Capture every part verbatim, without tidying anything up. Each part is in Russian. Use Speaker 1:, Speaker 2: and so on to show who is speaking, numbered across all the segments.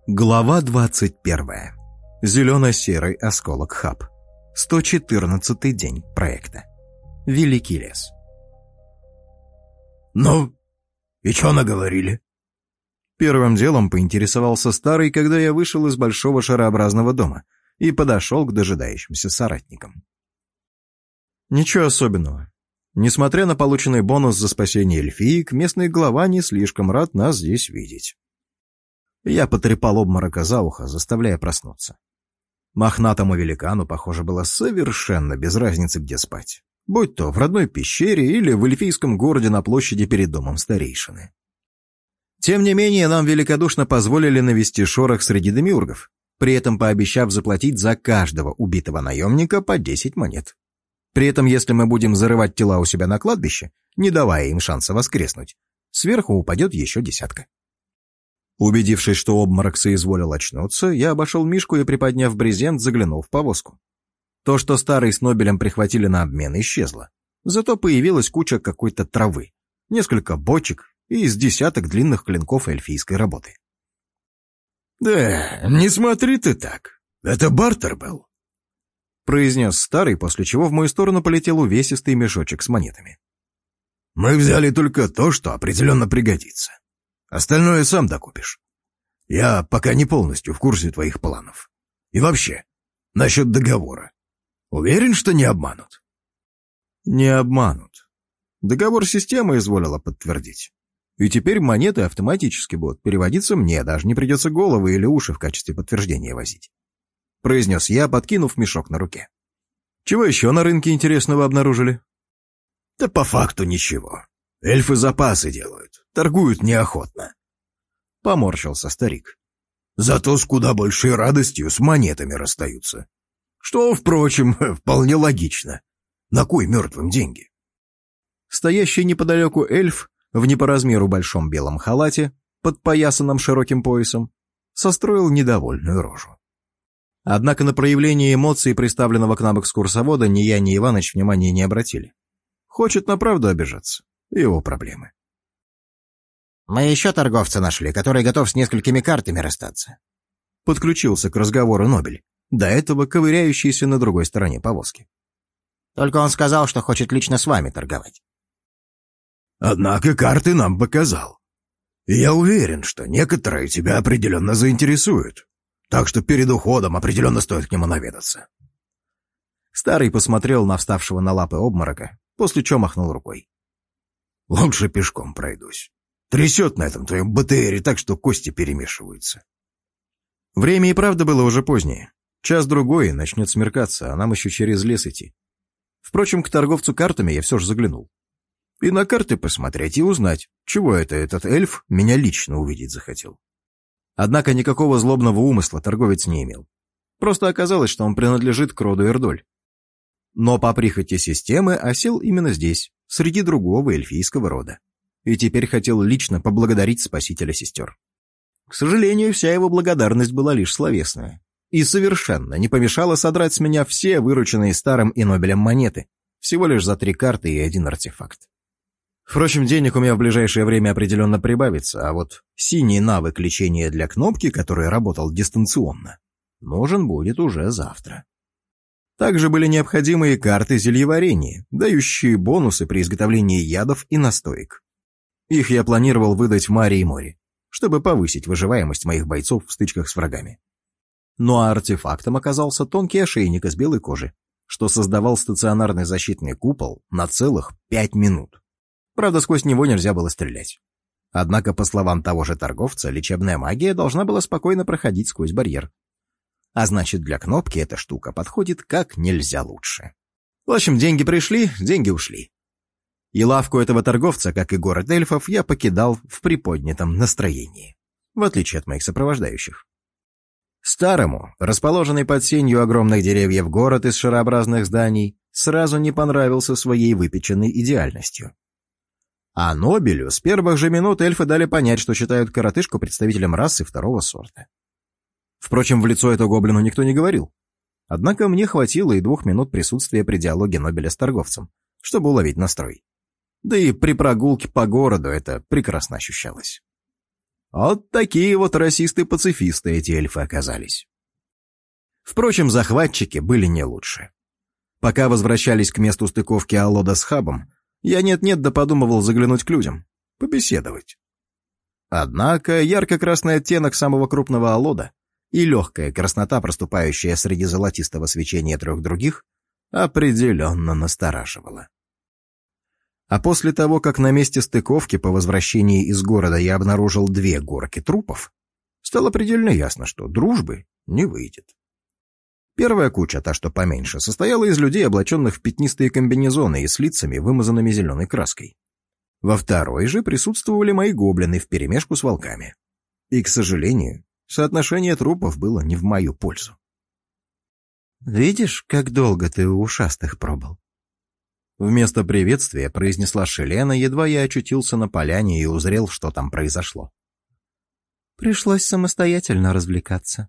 Speaker 1: Глава двадцать первая. Зелено-серый осколок Хаб. сто четырнадцатый день проекта. Великий лес.
Speaker 2: «Ну, и чё наговорили?»
Speaker 1: Первым делом поинтересовался Старый, когда я вышел из большого шарообразного дома и подошел к дожидающимся соратникам. Ничего особенного. Несмотря на полученный бонус за спасение эльфиек, местный глава не слишком рад нас здесь видеть. Я потрепал обморока за ухо, заставляя проснуться. Мохнатому великану, похоже, было совершенно без разницы, где спать. Будь то в родной пещере или в эльфийском городе на площади перед домом старейшины. Тем не менее, нам великодушно позволили навести шорох среди демиургов, при этом пообещав заплатить за каждого убитого наемника по десять монет. При этом, если мы будем зарывать тела у себя на кладбище, не давая им шанса воскреснуть, сверху упадет еще десятка. Убедившись, что обморок соизволил очнуться, я обошел Мишку и, приподняв брезент, заглянул в повозку. То, что Старый с Нобелем прихватили на обмен, исчезло. Зато появилась куча какой-то травы, несколько бочек и из десяток длинных клинков эльфийской работы.
Speaker 2: «Да, не смотри ты так. Это бартер был»,
Speaker 1: — произнес Старый, после чего в мою сторону полетел увесистый мешочек с монетами.
Speaker 2: «Мы взяли только то, что определенно пригодится. Остальное сам докупишь. Я пока не полностью в курсе твоих планов. И вообще, насчет договора. Уверен, что не обманут?»
Speaker 1: «Не обманут. Договор система изволила подтвердить. И теперь монеты автоматически будут переводиться мне, даже не придется головы или уши в качестве подтверждения возить», — произнес я, подкинув мешок на руке. «Чего еще на рынке интересного обнаружили?»
Speaker 2: «Да по факту ничего. Эльфы запасы делают, торгуют неохотно», — поморщился старик. «Зато с куда большей радостью с монетами расстаются. Что, впрочем, вполне логично. На кой мертвым деньги?»
Speaker 1: Стоящий неподалеку эльф в не по размеру большом белом халате, подпоясанном широким поясом, состроил недовольную рожу. Однако на проявление эмоций приставленного к нам экскурсовода ни я, ни Иваныч внимания не обратили. Хочет на правду обижаться. Его проблемы.
Speaker 3: «Мы еще торговца нашли, который готов с несколькими картами расстаться», —
Speaker 1: подключился к разговору Нобель, до этого ковыряющийся на другой стороне повозки.
Speaker 3: «Только он сказал, что хочет лично с вами торговать».
Speaker 2: «Однако карты нам показал. И я уверен, что некоторые тебя определенно заинтересуют. Так что перед уходом определенно стоит к нему наведаться».
Speaker 1: Старый посмотрел на вставшего на лапы обморока, после чего махнул рукой.
Speaker 2: «Лучше пешком пройдусь. Трясет на этом твоем БТРе так, что кости перемешиваются».
Speaker 1: Время и правда было уже позднее. Час-другой, начнет смеркаться, а нам еще через лес идти. Впрочем, к торговцу картами я все же заглянул. И на карты посмотреть и узнать, чего это этот эльф меня лично увидеть захотел. Однако никакого злобного умысла торговец не имел. Просто оказалось, что он принадлежит к роду Эрдоль. Но по прихоти системы осел именно здесь, среди другого эльфийского рода. И теперь хотел лично поблагодарить спасителя сестер. К сожалению, вся его благодарность была лишь словесная. И совершенно не помешало содрать с меня все вырученные Старым и Нобелем монеты, всего лишь за три карты и один артефакт. Впрочем, денег у меня в ближайшее время определенно прибавится, а вот синий навык лечения для кнопки, который работал дистанционно, нужен будет уже завтра. Также были необходимые карты зельеварения, дающие бонусы при изготовлении ядов и настоек. Их я планировал выдать Маре и Море, чтобы повысить выживаемость моих бойцов в стычках с врагами. Ну а артефактом оказался тонкий ошейник из белой кожи, что создавал стационарный защитный купол на целых пять минут. Правда, сквозь него нельзя было стрелять. Однако, по словам того же торговца, лечебная магия должна была спокойно проходить сквозь барьер. А значит, для кнопки эта штука подходит как нельзя лучше. В общем, деньги пришли, деньги ушли. И лавку этого торговца, как и город эльфов, я покидал в приподнятом настроении, в отличие от моих сопровождающих. Старому, расположенный под сенью огромных деревьев город из шарообразных зданий, сразу не понравился своей выпеченной идеальностью. А Нобелю с первых же минут эльфы дали понять, что считают коротышку представителем расы второго сорта. Впрочем, в лицо это гоблину никто не говорил. Однако мне хватило и двух минут присутствия при диалоге Нобеля с торговцем, чтобы уловить настрой. Да и при прогулке по городу это прекрасно ощущалось. Вот такие вот расисты-пацифисты эти эльфы оказались. Впрочем, захватчики были не лучше. Пока возвращались к месту стыковки Алода с хабом, я нет-нет да подумывал заглянуть к людям, побеседовать. Однако ярко-красный оттенок самого крупного Алода и легкая краснота, проступающая среди золотистого свечения трех других, определенно настораживала. А после того, как на месте стыковки по возвращении из города я обнаружил две горки трупов, стало предельно ясно, что дружбы не выйдет. Первая куча, та что поменьше, состояла из людей, облаченных в пятнистые комбинезоны и с лицами, вымазанными зеленой краской. Во второй же присутствовали мои гоблины вперемешку с волками. И, к сожалению, соотношение трупов было не в мою пользу.
Speaker 3: «Видишь, как долго ты у ушастых пробыл?»
Speaker 1: Вместо приветствия произнесла Шелена, едва я очутился на поляне и узрел, что там произошло.
Speaker 3: «Пришлось самостоятельно развлекаться».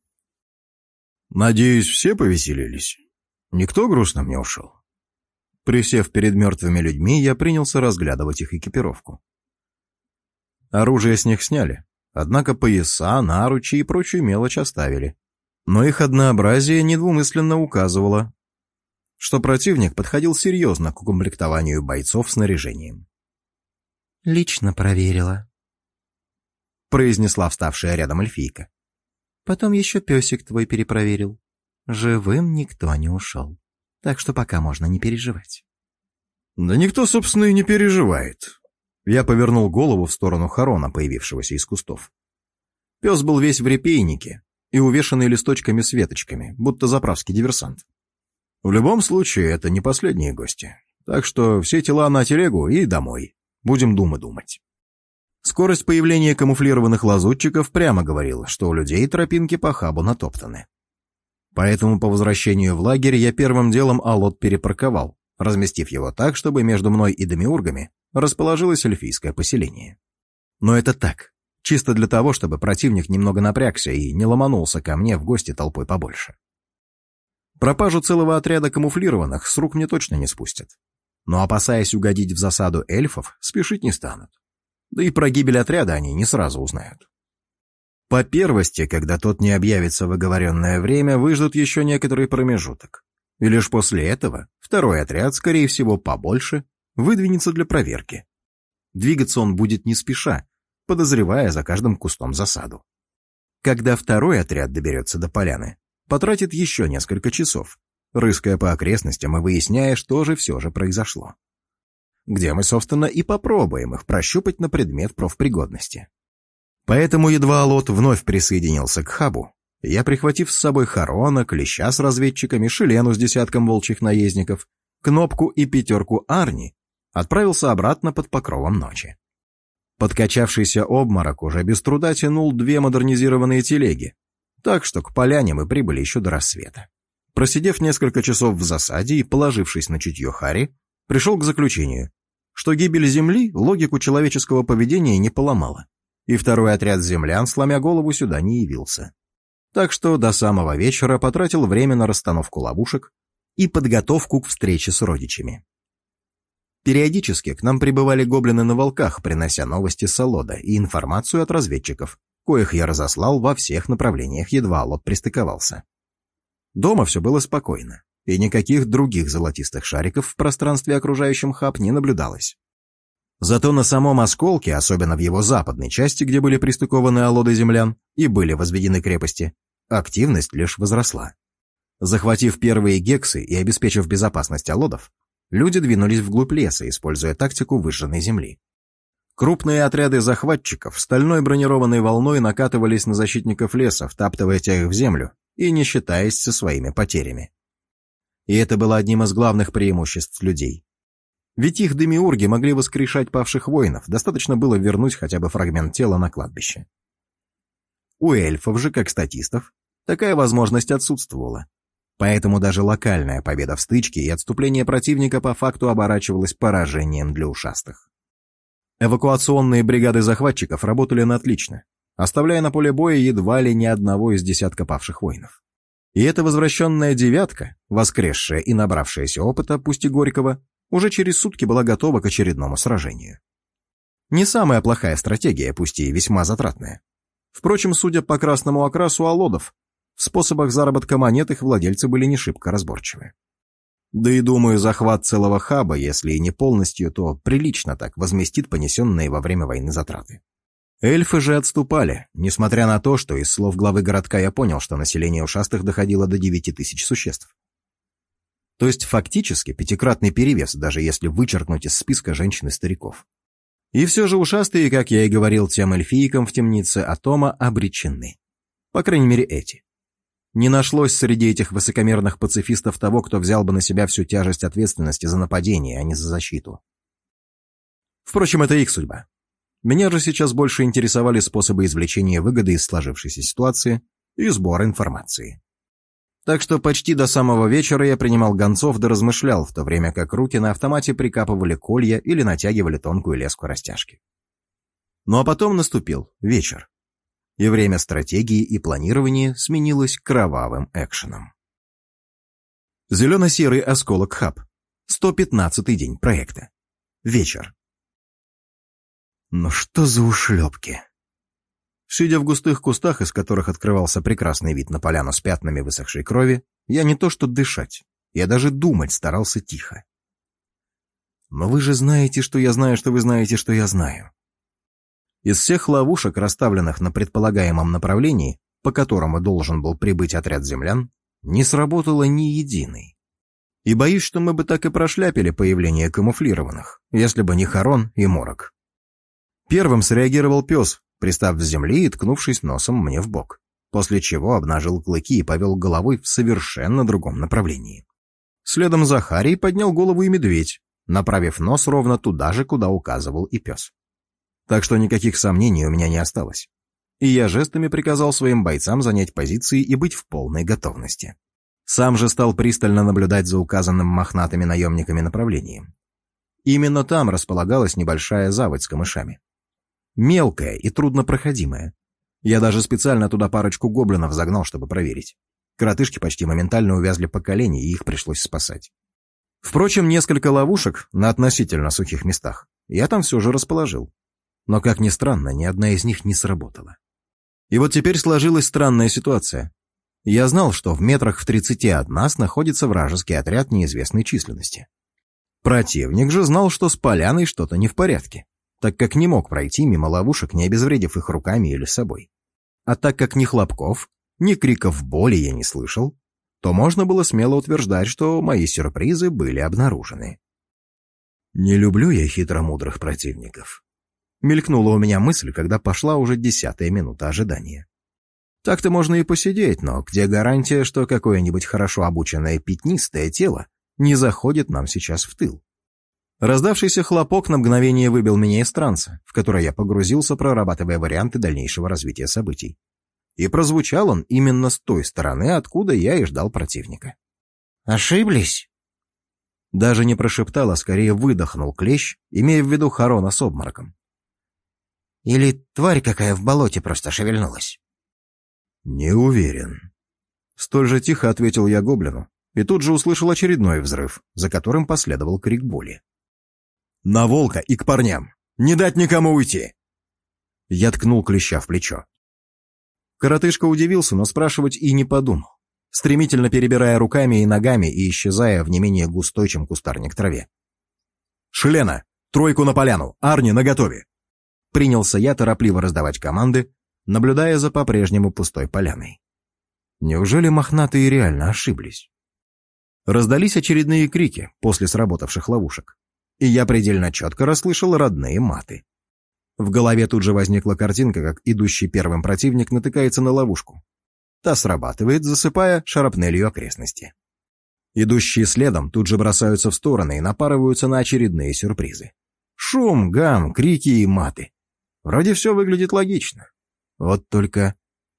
Speaker 2: «Надеюсь, все повеселились? Никто грустно не ушел?»
Speaker 1: Присев перед мертвыми людьми, я принялся разглядывать их экипировку. Оружие с них сняли, однако пояса, наручи и прочую мелочь оставили. Но их однообразие недвумысленно указывало, что противник подходил серьезно к укомплектованию бойцов снаряжением.
Speaker 3: «Лично проверила», — произнесла вставшая рядом эльфийка. «Потом еще песик твой перепроверил. Живым никто не ушел, так что пока можно не переживать».
Speaker 2: «Да никто, собственно, и не переживает».
Speaker 1: Я повернул голову в сторону Харона, появившегося из кустов. Пес был весь в репейнике и увешанный листочками с веточками, будто заправский диверсант. В любом случае, это не последние гости, так что все тела на телегу и домой. Будем думы думать. Скорость появления камуфлированных лазутчиков прямо говорила, что у людей тропинки по хабу натоптаны. Поэтому по возвращению в лагерь я первым делом Алот перепарковал, разместив его так, чтобы между мной и демиургами расположилось эльфийское поселение. Но это так, чисто для того, чтобы противник немного напрягся и не ломанулся ко мне в гости толпой побольше. Пропажу целого отряда камуфлированных с рук мне точно не спустят. Но, опасаясь угодить в засаду эльфов, спешить не станут. Да и про гибель отряда они не сразу узнают. По первости, когда тот не объявится в оговоренное время, выждут еще некоторый промежуток. И лишь после этого второй отряд, скорее всего, побольше, выдвинется для проверки. Двигаться он будет не спеша, подозревая за каждым кустом засаду. Когда второй отряд доберется до поляны, потратит еще несколько часов, рыская по окрестностям и выясняя, что же все же произошло. Где мы, собственно, и попробуем их прощупать на предмет профпригодности. Поэтому едва Алот вновь присоединился к хабу, я, прихватив с собой Харона, Клеща с разведчиками, Шелену с десятком волчьих наездников, Кнопку и пятерку Арни, отправился обратно под покровом ночи. Подкачавшийся обморок уже без труда тянул две модернизированные телеги, так что к поляне мы прибыли еще до рассвета. Просидев несколько часов в засаде и положившись на чутье Хари, пришел к заключению, что гибель Земли логику человеческого поведения не поломала, и второй отряд землян, сломя голову, сюда не явился. Так что до самого вечера потратил время на расстановку ловушек и подготовку к встрече с родичами. Периодически к нам прибывали гоблины на волках, принося новости с Алода и информацию от разведчиков, коих я разослал во всех направлениях, едва Алод пристыковался. Дома все было спокойно, и никаких других золотистых шариков в пространстве, окружающем хаб, не наблюдалось. Зато на самом осколке, особенно в его западной части, где были пристыкованы Алоды землян и были возведены крепости, активность лишь возросла. Захватив первые гексы и обеспечив безопасность Алодов, люди двинулись вглубь леса, используя тактику выжженной земли. Крупные отряды захватчиков стальной бронированной волной накатывались на защитников леса, втаптывая тех в землю и не считаясь со своими потерями. И это было одним из главных преимуществ людей. Ведь их демиурги могли воскрешать павших воинов, достаточно было вернуть хотя бы фрагмент тела на кладбище. У эльфов же, как статистов, такая возможность отсутствовала. Поэтому даже локальная победа в стычке и отступление противника по факту оборачивалось поражением для ушастых. Эвакуационные бригады захватчиков работали на отлично, оставляя на поле боя едва ли не одного из десятка павших воинов. И эта возвращенная девятка, воскресшая и набравшаяся опыта, пусть и горького, уже через сутки была готова к очередному сражению. Не самая плохая стратегия, пусть и весьма затратная. Впрочем, судя по красному окрасу алодов, в способах заработка монет их владельцы были не шибко разборчивы. Да и думаю, захват целого хаба, если и не полностью, то прилично так возместит понесенные во время войны затраты. Эльфы же отступали, несмотря на то, что из слов главы городка я понял, что население ушастых доходило до девяти тысяч существ. То есть фактически пятикратный перевес, даже если вычеркнуть из списка женщин и стариков. И все же ушастые, как я и говорил тем эльфийкам в темнице Атома, обречены. По крайней мере, эти. Не нашлось среди этих высокомерных пацифистов того, кто взял бы на себя всю тяжесть ответственности за нападение, а не за защиту. Впрочем, это их судьба. Меня же сейчас больше интересовали способы извлечения выгоды из сложившейся ситуации и сбора информации. Так что почти до самого вечера я принимал гонцов да размышлял, в то время как руки на автомате прикапывали колья или натягивали тонкую леску растяжки. Ну а потом наступил вечер, и время стратегии и планирования сменилось кровавым экшеном. Зелено-серый осколок хаб. сто пятнадцатый день проекта. Вечер. Ну что за ушлепки? Сидя в густых кустах, из которых открывался прекрасный вид на поляну с пятнами высохшей крови, я не то что дышать, я даже думать старался тихо. Но вы же знаете, что я знаю, что вы знаете, что я знаю. Из всех ловушек, расставленных на предполагаемом направлении, по которому должен был прибыть отряд землян, не сработало ни единой. И боюсь, что мы бы так и прошляпили появление камуфлированных, если бы не Харон и Морок. Первым среагировал пес, пристав с земли и ткнувшись носом мне в бок, после чего обнажил клыки и повел головой в совершенно другом направлении. Следом за Харей поднял голову и медведь, направив нос ровно туда же, куда указывал и пес. Так что никаких сомнений у меня не осталось. И я жестами приказал своим бойцам занять позиции и быть в полной готовности. Сам же стал пристально наблюдать за указанным мохнатыми наемниками направлением. Именно там располагалась небольшая заводь с камышами. Мелкая и труднопроходимая. Я даже специально туда парочку гоблинов загнал, чтобы проверить. Коротышки почти моментально увязли по колени, и их пришлось спасать. Впрочем, несколько ловушек на относительно сухих местах я там все же расположил. Но, как ни странно, ни одна из них не сработала. И вот теперь сложилась странная ситуация. Я знал, что в метрах в тридцати от нас находится вражеский отряд неизвестной численности. Противник же знал, что с поляной что-то не в порядке, так как не мог пройти мимо ловушек, не обезвредив их руками или собой. А так как ни хлопков, ни криков боли я не слышал, то можно было смело утверждать, что мои сюрпризы были обнаружены. Не люблю я хитромудрых противников. Мелькнула у меня мысль, когда пошла уже десятая минута ожидания. Так-то можно и посидеть, но где гарантия, что какое-нибудь хорошо обученное пятнистое тело не заходит нам сейчас в тыл? Раздавшийся хлопок на мгновение выбил меня из транса, в который я погрузился, прорабатывая варианты дальнейшего развития событий. И прозвучал он именно с той стороны, откуда я и ждал противника.
Speaker 3: «Ошиблись?»
Speaker 1: Даже не прошептал, а скорее выдохнул клещ, имея в виду Харона с обмороком.
Speaker 3: «Или тварь какая в болоте просто шевельнулась?»
Speaker 1: «Не уверен». Столь же тихо ответил я гоблину, и тут же услышал очередной взрыв, за которым последовал крик боли. «На волка и к парням! Не дать никому уйти!» Я ткнул клеща в плечо. Коротышка удивился, но спрашивать и не подумал, стремительно перебирая руками и ногами и исчезая в не менее густой, чем кустарник, траве. «Шелена! Тройку на поляну! Арни наготове!» Принялся я торопливо раздавать команды, наблюдая за по-прежнему пустой поляной. Неужели мохнатые реально ошиблись? Раздались очередные крики после сработавших ловушек, и я предельно четко расслышал родные маты. В голове тут же возникла картинка, как идущий первым противник натыкается на ловушку. Та срабатывает, засыпая шарапнелью окрестности. Идущие следом тут же бросаются в стороны и напарываются на очередные сюрпризы. Шум, гам, крики и маты. Вроде все выглядит логично. Вот только...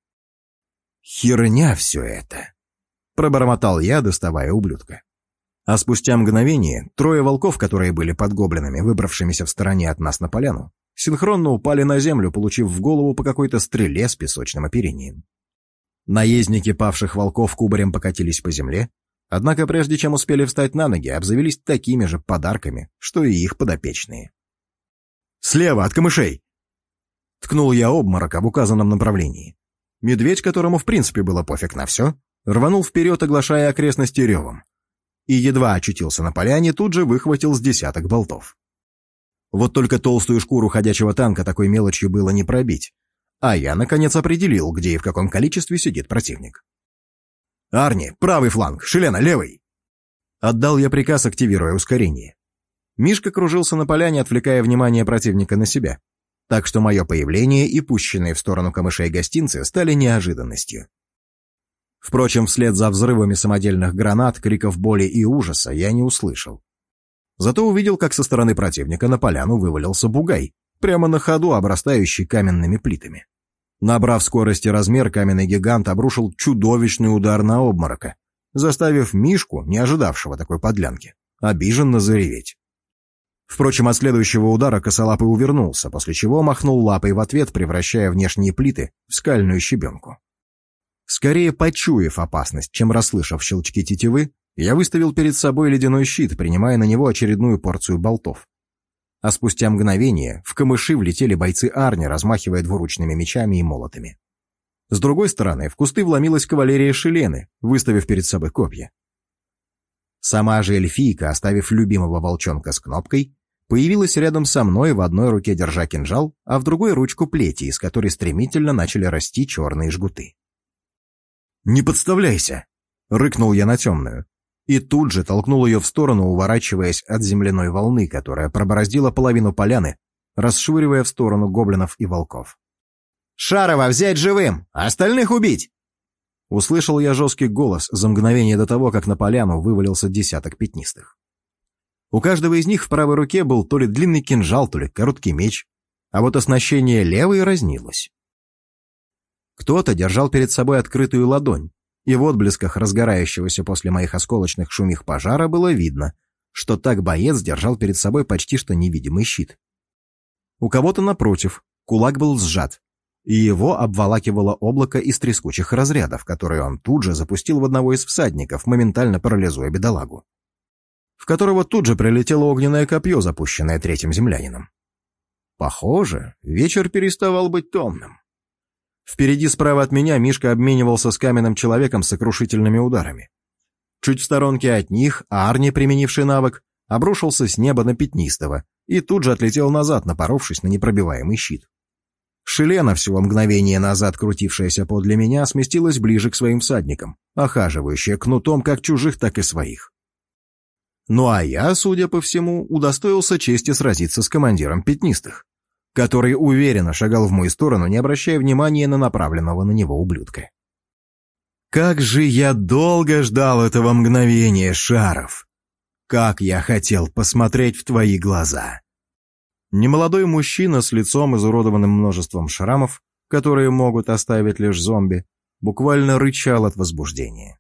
Speaker 1: «Херня все это!» — пробормотал я, доставая ублюдка. А спустя мгновение трое волков, которые были под гоблинами, выбравшимися в стороне от нас на поляну, синхронно упали на землю, получив в голову по какой-то стреле с песочным оперением. Наездники павших волков кубарем покатились по земле, однако прежде чем успели встать на ноги, обзавелись такими же подарками, что и их подопечные. Слева, от камышей!» Ткнул я обморока в указанном направлении. Медведь, которому в принципе было пофиг на все, рванул вперед, оглашая окрестности ревом. И едва очутился на поляне, тут же выхватил с десяток болтов. Вот только толстую шкуру ходячего танка такой мелочью было не пробить, а я, наконец, определил, где и в каком количестве сидит противник. «Арни, правый фланг, Шилена, левый!» Отдал я приказ, активируя ускорение. Мишка кружился на поляне, отвлекая внимание противника на себя, так что мое появление и пущенные в сторону камышей гостинцы стали неожиданностью. Впрочем, вслед за взрывами самодельных гранат, криков боли и ужаса я не услышал. Зато увидел, как со стороны противника на поляну вывалился бугай, прямо на ходу обрастающий каменными плитами. Набрав скорость и размер, каменный гигант обрушил чудовищный удар на обморока, заставив Мишку, не ожидавшего такой подлянки, обиженно зареветь. Впрочем, от следующего удара косолапый увернулся, после чего махнул лапой в ответ, превращая внешние плиты в скальную щебенку. Скорее почуяв опасность, чем расслышав щелчки тетивы, я выставил перед собой ледяной щит, принимая на него очередную порцию болтов. А спустя мгновение в камыши влетели бойцы Арни, размахивая двуручными мечами и молотами. С другой стороны, в кусты вломилась кавалерия Шилены, выставив перед собой копья. Сама же эльфийка, оставив любимого волчонка с кнопкой, появилась рядом со мной, в одной руке держа кинжал, а в другой ручку плети, из которой стремительно начали расти черные жгуты. «Не подставляйся!» — рыкнул я на темную, и тут же толкнул ее в сторону, уворачиваясь от земляной волны, которая пробороздила половину поляны, расшвыривая в сторону гоблинов и волков. «Шарова взять живым, а остальных убить!» Услышал я жесткий голос за мгновение до того, как на поляну вывалился десяток пятнистых. У каждого из них в правой руке был то ли длинный кинжал, то ли короткий меч, а вот оснащение левой разнилось. Кто-то держал перед собой открытую ладонь, и в отблесках разгорающегося после моих осколочных шумих пожара было видно, что так боец держал перед собой почти что невидимый щит. У кого-то, напротив, кулак был сжат, и его обволакивало облако из трескучих разрядов, которые он тут же запустил в одного из всадников, моментально парализуя бедолагу, в которого тут же прилетело огненное копье, запущенное третьим землянином. Похоже, вечер переставал быть томным. Впереди справа от меня Мишка обменивался с каменным человеком сокрушительными ударами. Чуть в сторонке от них Арни, применивший навык, обрушился с неба на пятнистого и тут же отлетел назад, напоровшись на непробиваемый щит. Шилена, всего мгновение назад крутившаяся подле меня, сместилась ближе к своим всадникам, охаживающая кнутом как чужих, так и своих. Ну а я, судя по всему, удостоился чести сразиться с командиром пятнистых, который уверенно шагал в мою сторону, не обращая внимания на направленного на него ублюдка. Как же я долго ждал этого мгновения, Шаров! Как я хотел посмотреть в твои глаза! Немолодой мужчина с лицом, изуродованным множеством шрамов, которые могут оставить лишь зомби, буквально рычал от возбуждения.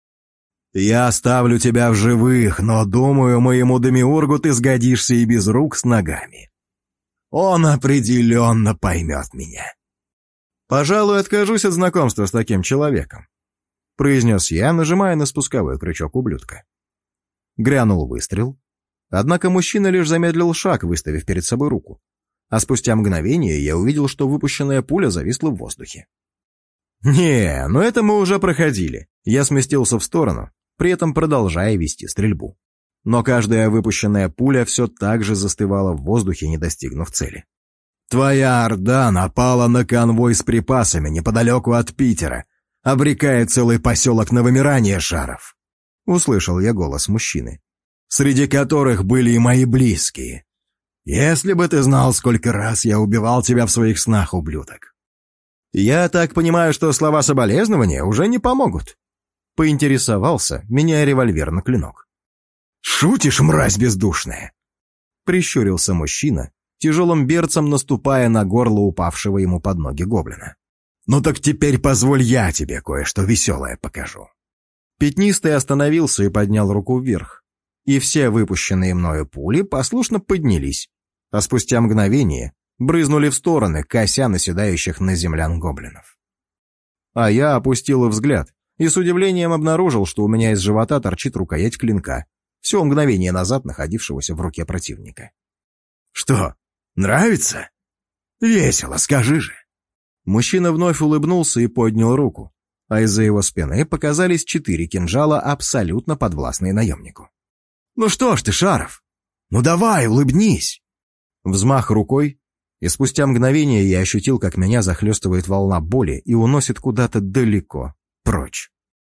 Speaker 1: «Я оставлю тебя в живых, но, думаю, моему демиургу ты сгодишься и без рук с ногами. Он определенно поймет меня». «Пожалуй, откажусь от знакомства с таким человеком», — произнес я, нажимая на спусковой крючок ублюдка. Грянул выстрел, однако мужчина лишь замедлил шаг, выставив перед собой руку, а спустя мгновение я увидел, что выпущенная пуля зависла в воздухе. «Не, ну это мы уже проходили». Я сместился в сторону, при этом продолжая вести стрельбу. Но каждая выпущенная пуля все так же застывала в воздухе, не достигнув цели. «Твоя орда напала на конвой с припасами неподалеку от Питера, обрекая целый поселок на вымирание, Шаров!» Услышал я голос мужчины, среди которых были и мои близкие. «Если бы ты знал, сколько раз я убивал тебя в своих снах, ублюдок!» «Я так понимаю, что слова соболезнования уже не помогут?» Поинтересовался, меняя револьвер на клинок. «Шутишь, мразь бездушная?» Прищурился мужчина, тяжелым берцем наступая на горло упавшего ему под ноги гоблина. «Ну так теперь позволь я тебе кое-что веселое покажу». Пятнистый остановился и поднял руку вверх, и все выпущенные мною пули послушно поднялись, а спустя мгновение брызнули в стороны, кося наседающих на землян гоблинов. А я опустил взгляд и с удивлением обнаружил, что у меня из живота торчит рукоять клинка, всего мгновение назад находившегося в руке противника. «Что,
Speaker 2: Нравится? Весело, скажи же».
Speaker 1: Мужчина вновь улыбнулся и поднял руку, а из-за его спины показались четыре кинжала, абсолютно подвластные наемнику.
Speaker 2: «Ну что ж ты, Шаров, ну давай, улыбнись!»
Speaker 1: Взмах рукой, и спустя мгновение я ощутил, как меня захлестывает волна боли и уносит куда-то далеко, прочь.